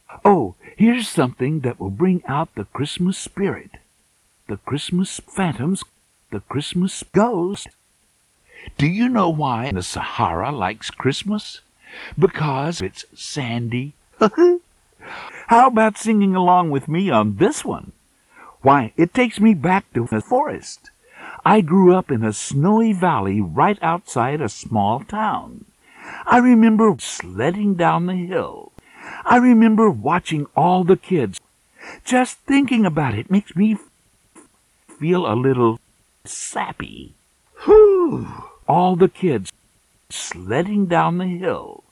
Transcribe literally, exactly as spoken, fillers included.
Oh, here's something that will bring out the Christmas spirit. The Christmas phantoms, the Christmas ghost. Do you know why the Sahara likes Christmas? Because it's sandy. How about singing along with me on this one? Why, it takes me back to the forest. I grew up in a snowy valley right outside a small town. I remember sledding down the hill. I remember watching all the kids. Just thinking about it makes me feel a little sappy. Whew! All the kids sledding down the hill.